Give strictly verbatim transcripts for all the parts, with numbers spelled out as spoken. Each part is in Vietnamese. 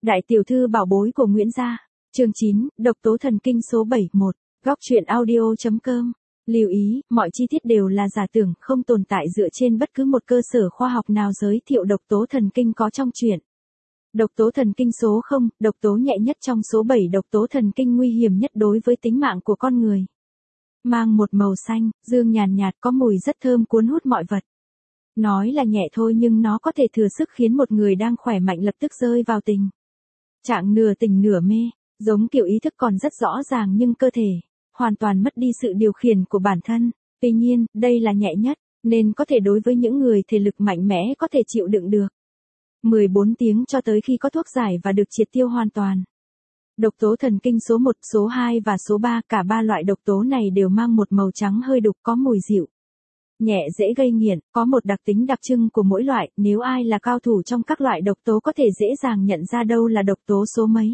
Đại tiểu thư bảo bối của Nguyễn gia. Chương chín, độc tố thần kinh số bảy một. Góc truyện audio chấm com. Lưu ý, mọi chi tiết đều là giả tưởng, không tồn tại dựa trên bất cứ một cơ sở khoa học nào giới thiệu độc tố thần kinh có trong truyện. Độc tố thần kinh số không, độc tố nhẹ nhất trong số bảy độc tố thần kinh nguy hiểm nhất đối với tính mạng của con người. Mang một màu xanh, dương nhàn nhạt, có mùi rất thơm cuốn hút mọi vật. Nói là nhẹ thôi nhưng nó có thể thừa sức khiến một người đang khỏe mạnh lập tức rơi vào tình trạng nửa tỉnh nửa mê, giống kiểu ý thức còn rất rõ ràng nhưng cơ thể hoàn toàn mất đi sự điều khiển của bản thân. Tuy nhiên, đây là nhẹ nhất, nên có thể đối với những người thể lực mạnh mẽ có thể chịu đựng được mười bốn tiếng cho tới khi có thuốc giải và được triệt tiêu hoàn toàn. Độc tố thần kinh số một, số hai và số ba, cả ba loại độc tố này đều mang một màu trắng hơi đục, có mùi dịu nhẹ, dễ gây nghiện, có một đặc tính đặc trưng của mỗi loại, nếu ai là cao thủ trong các loại độc tố có thể dễ dàng nhận ra đâu là độc tố số mấy.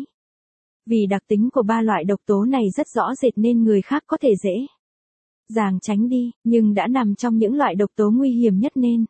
Vì đặc tính của ba loại độc tố này rất rõ rệt nên người khác có thể dễ dàng tránh đi, nhưng đã nằm trong những loại độc tố nguy hiểm nhất nên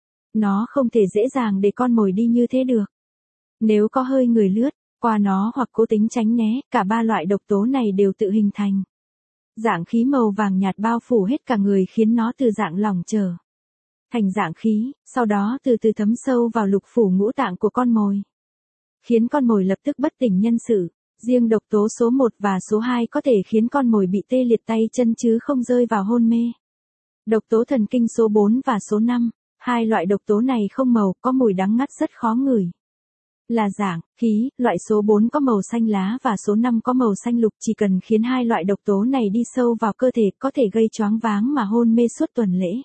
nó không thể dễ dàng để con mồi đi như thế được. Nếu có hơi người lướt qua nó hoặc cố tình tránh né, cả ba loại độc tố này đều tự hình thành dạng khí màu vàng nhạt bao phủ hết cả người, khiến nó từ dạng lỏng trở thành dạng khí, sau đó từ từ thấm sâu vào lục phủ ngũ tạng của con mồi, khiến con mồi lập tức bất tỉnh nhân sự. Riêng độc tố số một và số hai có thể khiến con mồi bị tê liệt tay chân chứ không rơi vào hôn mê. Độc tố thần kinh số bốn và số năm, hai loại độc tố này không màu, có mùi đắng ngắt rất khó ngửi. Là dạng khí, loại số bốn có màu xanh lá và số năm có màu xanh lục, chỉ cần khiến hai loại độc tố này đi sâu vào cơ thể có thể gây choáng váng mà hôn mê suốt tuần lễ.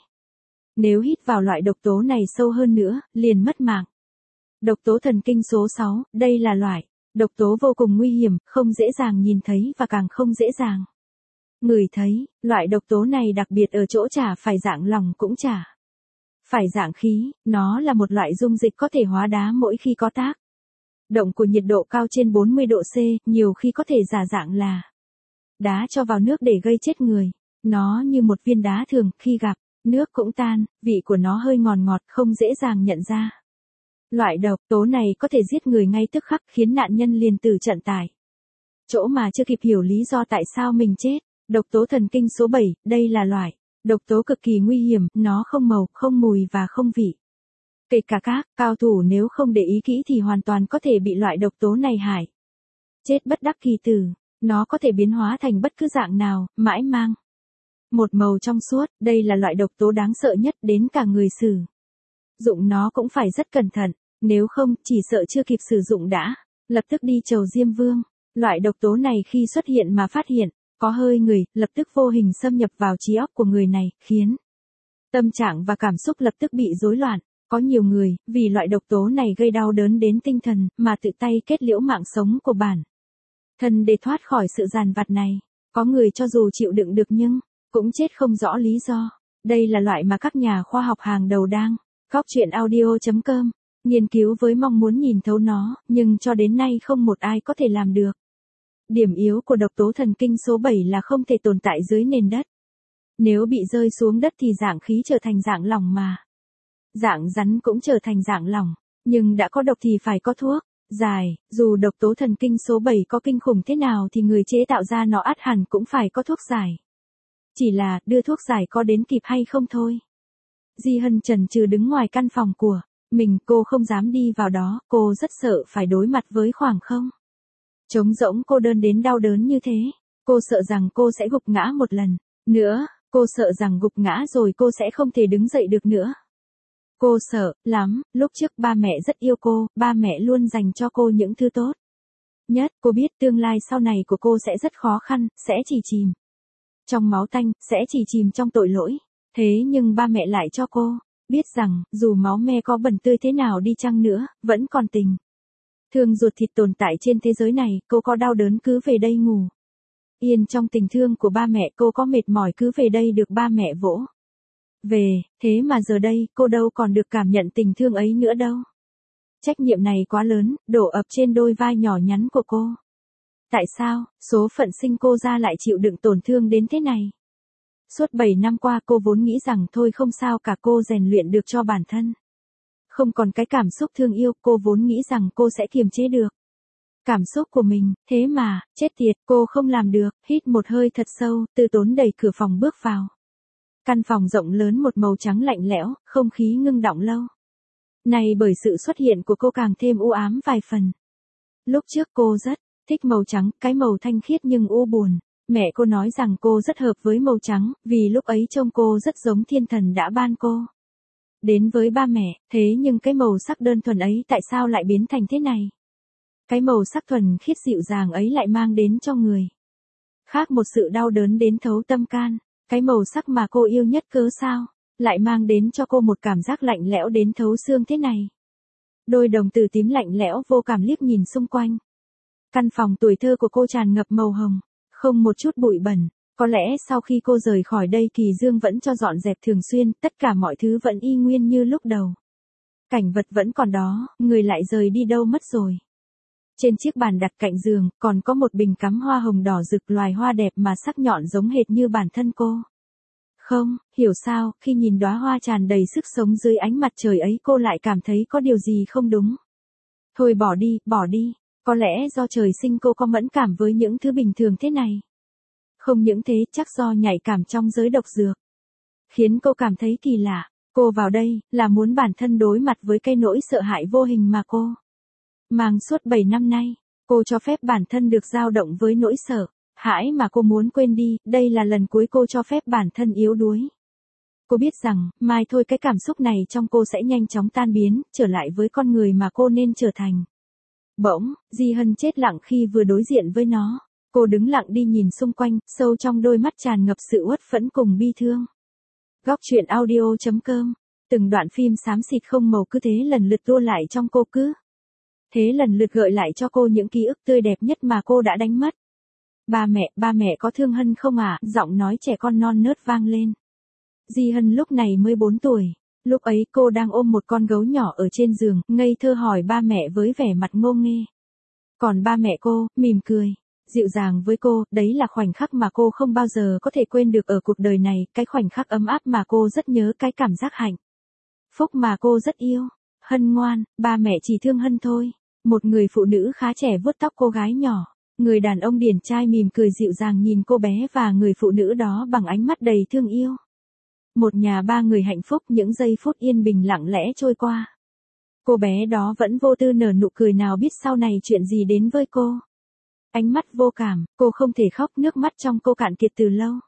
Nếu hít vào loại độc tố này sâu hơn nữa, liền mất mạng. Độc tố thần kinh số sáu, đây là loại độc tố vô cùng nguy hiểm, không dễ dàng nhìn thấy và càng không dễ dàng ngửi thấy. Loại độc tố này đặc biệt ở chỗ chả phải dạng lỏng cũng chả phải dạng khí, nó là một loại dung dịch có thể hóa đá mỗi khi có tác động của nhiệt độ cao trên bốn mươi độ C, nhiều khi có thể giả dạng là đá cho vào nước để gây chết người. Nó như một viên đá thường, khi gặp nước cũng tan, vị của nó hơi ngọt ngọt, không dễ dàng nhận ra. Loại độc tố này có thể giết người ngay tức khắc, khiến nạn nhân liền tử trận tại chỗ mà chưa kịp hiểu lý do tại sao mình chết. Độc tố thần kinh số bảy, đây là loại độc tố cực kỳ nguy hiểm, nó không màu, không mùi và không vị. Kể cả các cao thủ nếu không để ý kỹ thì hoàn toàn có thể bị loại độc tố này hại chết bất đắc kỳ tử. Nó có thể biến hóa thành bất cứ dạng nào, mãi mang một màu trong suốt. Đây là loại độc tố đáng sợ nhất, đến cả người sử dụng nó cũng phải rất cẩn thận, nếu không, chỉ sợ chưa kịp sử dụng đã lập tức đi chầu Diêm Vương. Loại độc tố này khi xuất hiện mà phát hiện có hơi người, lập tức vô hình xâm nhập vào trí óc của người này, khiến tâm trạng và cảm xúc lập tức bị rối loạn. Có nhiều người, vì loại độc tố này gây đau đớn đến tinh thần, mà tự tay kết liễu mạng sống của bản thân để thoát khỏi sự giàn vặt này. Có người cho dù chịu đựng được nhưng cũng chết không rõ lý do. Đây là loại mà các nhà khoa học hàng đầu đang góc truyện audio chấm com nghiên cứu với mong muốn nhìn thấu nó, nhưng cho đến nay không một ai có thể làm được. Điểm yếu của độc tố thần kinh số bảy là không thể tồn tại dưới nền đất. Nếu bị rơi xuống đất thì dạng khí trở thành dạng lỏng, mà dạng rắn cũng trở thành dạng lỏng. Nhưng đã có độc thì phải có thuốc giải. Dù độc tố thần kinh số bảy có kinh khủng thế nào thì người chế tạo ra nó ắt hẳn cũng phải có thuốc giải. Chỉ là đưa thuốc giải có đến kịp hay không thôi. Di Hân chần chừ đứng ngoài căn phòng của mình, cô không dám đi vào đó, cô rất sợ phải đối mặt với khoảng không trống rỗng cô đơn đến đau đớn như thế. Cô sợ rằng cô sẽ gục ngã một lần nữa, cô sợ rằng gục ngã rồi cô sẽ không thể đứng dậy được nữa. Cô sợ lắm. Lúc trước ba mẹ rất yêu cô, ba mẹ luôn dành cho cô những thứ tốt nhất. Cô biết tương lai sau này của cô sẽ rất khó khăn, sẽ chỉ chìm trong máu tanh, sẽ chỉ chìm trong tội lỗi. Thế nhưng ba mẹ lại cho cô biết rằng, dù máu me có bẩn tươi thế nào đi chăng nữa, vẫn còn tình thương ruột thịt tồn tại trên thế giới này. Cô có đau đớn cứ về đây ngủ yên trong tình thương của ba mẹ, cô có mệt mỏi cứ về đây được ba mẹ vỗ về. Thế mà giờ đây, cô đâu còn được cảm nhận tình thương ấy nữa đâu. Trách nhiệm này quá lớn, đổ ập trên đôi vai nhỏ nhắn của cô. Tại sao, số phận sinh cô ra lại chịu đựng tổn thương đến thế này? Suốt bảy năm qua cô vốn nghĩ rằng thôi không sao cả, cô rèn luyện được cho bản thân không còn cái cảm xúc thương yêu, cô vốn nghĩ rằng cô sẽ kiềm chế được cảm xúc của mình, thế mà, chết tiệt, cô không làm được, hít một hơi thật sâu, Tư Tốn đẩy cửa phòng bước vào. Căn phòng rộng lớn một màu trắng lạnh lẽo, không khí ngưng đọng lâu. Này bởi sự xuất hiện của cô càng thêm u ám vài phần. Lúc trước cô rất thích màu trắng, cái màu thanh khiết nhưng u buồn. Mẹ cô nói rằng cô rất hợp với màu trắng, vì lúc ấy trông cô rất giống thiên thần đã ban cô. Đến với ba mẹ, thế nhưng cái màu sắc đơn thuần ấy tại sao lại biến thành thế này? Cái màu sắc thuần khiết dịu dàng ấy lại mang đến cho người khác một sự đau đớn đến thấu tâm can. Cái màu sắc mà cô yêu nhất cớ sao, lại mang đến cho cô một cảm giác lạnh lẽo đến thấu xương thế này. Đôi đồng tử tím lạnh lẽo vô cảm liếc nhìn xung quanh. Căn phòng tuổi thơ của cô tràn ngập màu hồng, không một chút bụi bẩn. Có lẽ sau khi cô rời khỏi đây Kỳ Dương vẫn cho dọn dẹp thường xuyên, tất cả mọi thứ vẫn y nguyên như lúc đầu. Cảnh vật vẫn còn đó, người lại rời đi đâu mất rồi. Trên chiếc bàn đặt cạnh giường, còn có một bình cắm hoa hồng đỏ rực, loài hoa đẹp mà sắc nhọn giống hệt như bản thân cô. Không, hiểu sao, khi nhìn đóa hoa tràn đầy sức sống dưới ánh mặt trời ấy cô lại cảm thấy có điều gì không đúng. Thôi bỏ đi, bỏ đi, có lẽ do trời sinh cô có mẫn cảm với những thứ bình thường thế này. Không những thế, chắc do nhạy cảm trong giới độc dược. Khiến cô cảm thấy kỳ lạ, cô vào đây, là muốn bản thân đối mặt với cái nỗi sợ hãi vô hình mà cô mang suốt bảy năm nay. Cô cho phép bản thân được dao động với nỗi sợ hãi mà cô muốn quên đi, đây là lần cuối cô cho phép bản thân yếu đuối. Cô biết rằng, mai thôi cái cảm xúc này trong cô sẽ nhanh chóng tan biến, trở lại với con người mà cô nên trở thành. Bỗng, Di Hân chết lặng khi vừa đối diện với nó. Cô đứng lặng đi nhìn xung quanh, sâu trong đôi mắt tràn ngập sự uất phẫn cùng bi thương. Góc truyện audio chấm com. Từng đoạn phim xám xịt không màu cứ thế lần lượt tua lại trong cô cứ. Thế lần lượt gợi lại cho cô những ký ức tươi đẹp nhất mà cô đã đánh mất. Ba mẹ, ba mẹ có thương Hân không ạ? À? Giọng nói trẻ con non nớt vang lên. Di Hân lúc này mới bốn tuổi. Lúc ấy cô đang ôm một con gấu nhỏ ở trên giường, ngây thơ hỏi ba mẹ với vẻ mặt ngô nghê. Còn ba mẹ cô, mỉm cười, dịu dàng với cô, đấy là khoảnh khắc mà cô không bao giờ có thể quên được ở cuộc đời này, cái khoảnh khắc ấm áp mà cô rất nhớ, cái cảm giác hạnh phúc mà cô rất yêu. Hân ngoan, ba mẹ chỉ thương Hân thôi. Một người phụ nữ khá trẻ vuốt tóc cô gái nhỏ. Người đàn ông điển trai mỉm cười dịu dàng nhìn cô bé và người phụ nữ đó bằng ánh mắt đầy thương yêu. Một nhà ba người hạnh phúc, những giây phút yên bình lặng lẽ trôi qua. Cô bé đó vẫn vô tư nở nụ cười, nào biết sau này chuyện gì đến với cô. Ánh mắt vô cảm, cô không thể khóc, nước mắt trong cô cạn kiệt từ lâu.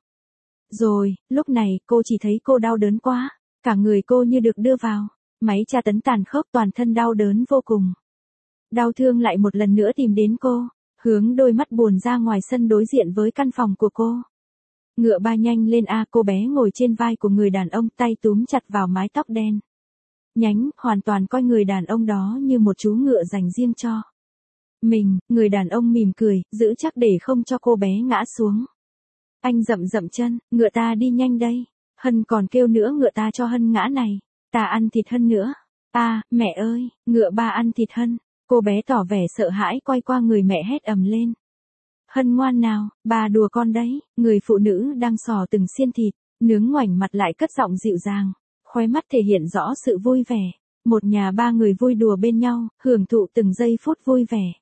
Rồi, lúc này, cô chỉ thấy cô đau đớn quá. Cả người cô như được đưa vào máy tra tấn tàn khốc, toàn thân đau đớn vô cùng. Đau thương lại một lần nữa tìm đến cô, hướng đôi mắt buồn ra ngoài sân đối diện với căn phòng của cô. Ngựa ba nhanh lên a, cô bé ngồi trên vai của người đàn ông, tay túm chặt vào mái tóc đen nhánh, hoàn toàn coi người đàn ông đó như một chú ngựa dành riêng cho mình. Người đàn ông mỉm cười, giữ chắc để không cho cô bé ngã xuống. Anh dậm dậm chân, ngựa ta đi nhanh đây. Hân còn kêu nữa, ngựa ta cho Hân ngã này. Ta ăn thịt Hân nữa. À, mẹ ơi, ngựa ba ăn thịt Hân. Cô bé tỏ vẻ sợ hãi quay qua người mẹ hét ầm lên. Hân ngoan nào, bà đùa con đấy. Người phụ nữ đang xò từng xiên thịt, nướng ngoảnh mặt lại cất giọng dịu dàng, khóe mắt thể hiện rõ sự vui vẻ. Một nhà ba người vui đùa bên nhau, hưởng thụ từng giây phút vui vẻ.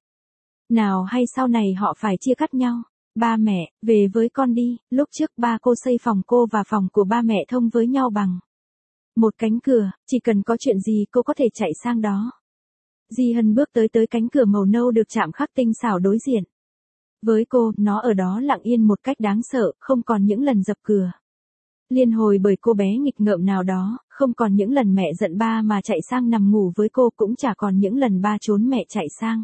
Nào hay sau này họ phải chia cắt nhau. Ba mẹ, về với con đi. Lúc trước ba cô xây phòng cô và phòng của ba mẹ thông với nhau bằng một cánh cửa, chỉ cần có chuyện gì cô có thể chạy sang đó. Di Hân bước tới tới cánh cửa màu nâu được chạm khắc tinh xảo đối diện với cô, nó ở đó lặng yên một cách đáng sợ, không còn những lần dập cửa liên hồi bởi cô bé nghịch ngợm nào đó, không còn những lần mẹ giận ba mà chạy sang nằm ngủ với cô, cũng chả còn những lần ba trốn mẹ chạy sang.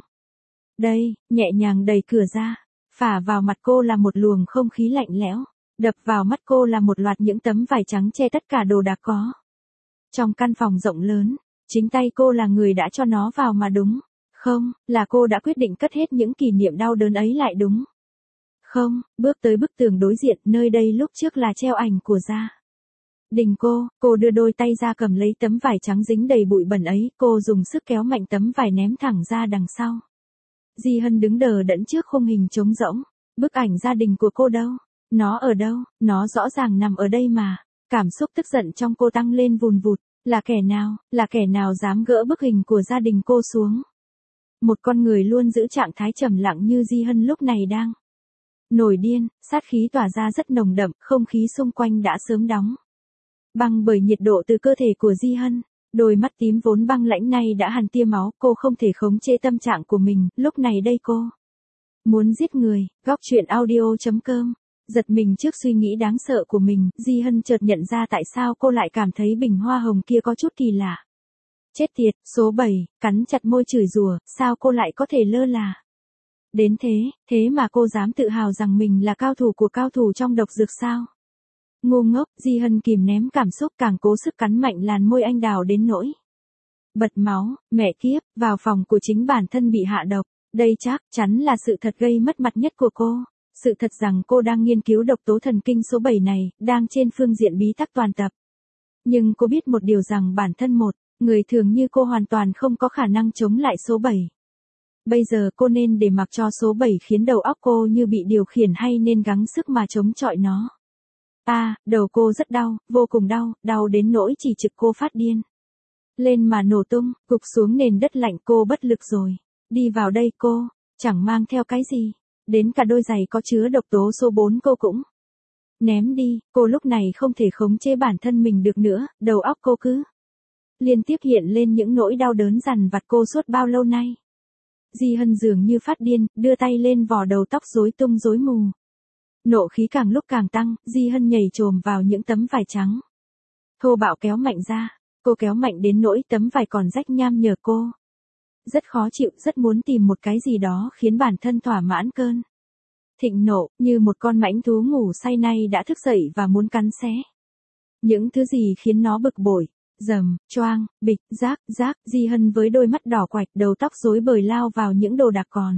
Đây, nhẹ nhàng đẩy cửa ra, phả vào mặt cô là một luồng không khí lạnh lẽo, đập vào mắt cô là một loạt những tấm vải trắng che tất cả đồ đạc có trong căn phòng rộng lớn. Chính tay cô là người đã cho nó vào mà đúng. Không, là cô đã quyết định cất hết những kỷ niệm đau đớn ấy lại đúng. Không, bước tới bức tường đối diện, nơi đây lúc trước là treo ảnh của gia đình cô. Cô đưa đôi tay ra cầm lấy tấm vải trắng dính đầy bụi bẩn ấy, cô dùng sức kéo mạnh tấm vải ném thẳng ra đằng sau. Di Hân đứng đờ đẫn trước khung hình trống rỗng. Bức ảnh gia đình của cô đâu? Nó ở đâu? Nó rõ ràng nằm ở đây mà. Cảm xúc tức giận trong cô tăng lên vùn vụt. Là kẻ nào? Là kẻ nào dám gỡ bức hình của gia đình cô xuống? một con người luôn giữ trạng thái trầm lặng như Di Hân lúc này đang nổi điên, sát khí tỏa ra rất nồng đậm, không khí xung quanh đã sớm đóng băng bởi nhiệt độ từ cơ thể của Di Hân. Đôi mắt tím vốn băng lãnh này đã hằn tia máu, cô không thể khống chế tâm trạng của mình, lúc này đây cô muốn giết người. Góc truyện audio chấm com. Giật mình trước suy nghĩ đáng sợ của mình, Di Hân chợt nhận ra tại sao cô lại cảm thấy bình hoa hồng kia có chút kỳ lạ. Chết tiệt, số bảy, cắn chặt môi chửi rủa, sao cô lại có thể lơ là đến thế, thế mà cô dám tự hào rằng mình là cao thủ của cao thủ trong độc dược sao? Ngu ngốc, Di Hân kìm nén cảm xúc càng cố sức cắn mạnh làn môi anh đào đến nỗi bật máu. Mẹ kiếp, vào phòng của chính bản thân bị hạ độc, đây chắc chắn là sự thật gây mất mặt nhất của cô. Sự thật rằng cô đang nghiên cứu độc tố thần kinh số bảy này, đang trên phương diện bí tắc toàn tập. Nhưng cô biết một điều rằng bản thân một người thường như cô hoàn toàn không có khả năng chống lại số bảy. Bây giờ cô nên để mặc cho số bảy khiến đầu óc cô như bị điều khiển hay nên gắng sức mà chống chọi nó? À, đầu cô rất đau, vô cùng đau, đau đến nỗi chỉ trực cô phát điên lên mà nổ tung, gục xuống nền đất lạnh. Cô bất lực rồi. Đi vào đây cô, chẳng mang theo cái gì. Đến cả đôi giày có chứa độc tố số bốn cô cũng ném đi. Cô lúc này không thể khống chế bản thân mình được nữa, đầu óc cô cứ liên tiếp hiện lên những nỗi đau đớn dằn vặt cô suốt bao lâu nay. Di Hân dường như phát điên, đưa tay lên vò đầu tóc rối tung rối mù. Nộ khí càng lúc càng tăng, Di Hân nhảy chồm vào những tấm vải trắng thô bạo kéo mạnh ra. Cô kéo mạnh đến nỗi tấm vải còn rách nham nhở. Cô rất khó chịu, rất muốn tìm một cái gì đó khiến bản thân thỏa mãn cơn thịnh nộ, như một con mãnh thú ngủ say nay đã thức dậy và muốn cắn xé những thứ gì khiến nó bực bội. Rầm, choang, bịch, rác, rác, Di Hân với đôi mắt đỏ quạch, đầu tóc rối bời lao vào những đồ đạc còn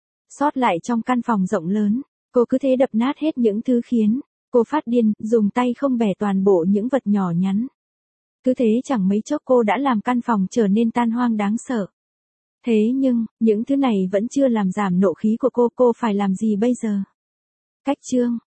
sót lại trong căn phòng rộng lớn. Cô cứ thế đập nát hết những thứ khiến cô phát điên, dùng tay không bẻ toàn bộ những vật nhỏ nhắn. Cứ thế chẳng mấy chốc cô đã làm căn phòng trở nên tan hoang đáng sợ. Thế nhưng, những thứ này vẫn chưa làm giảm nộ khí của cô. Cô phải làm gì bây giờ? Cách chương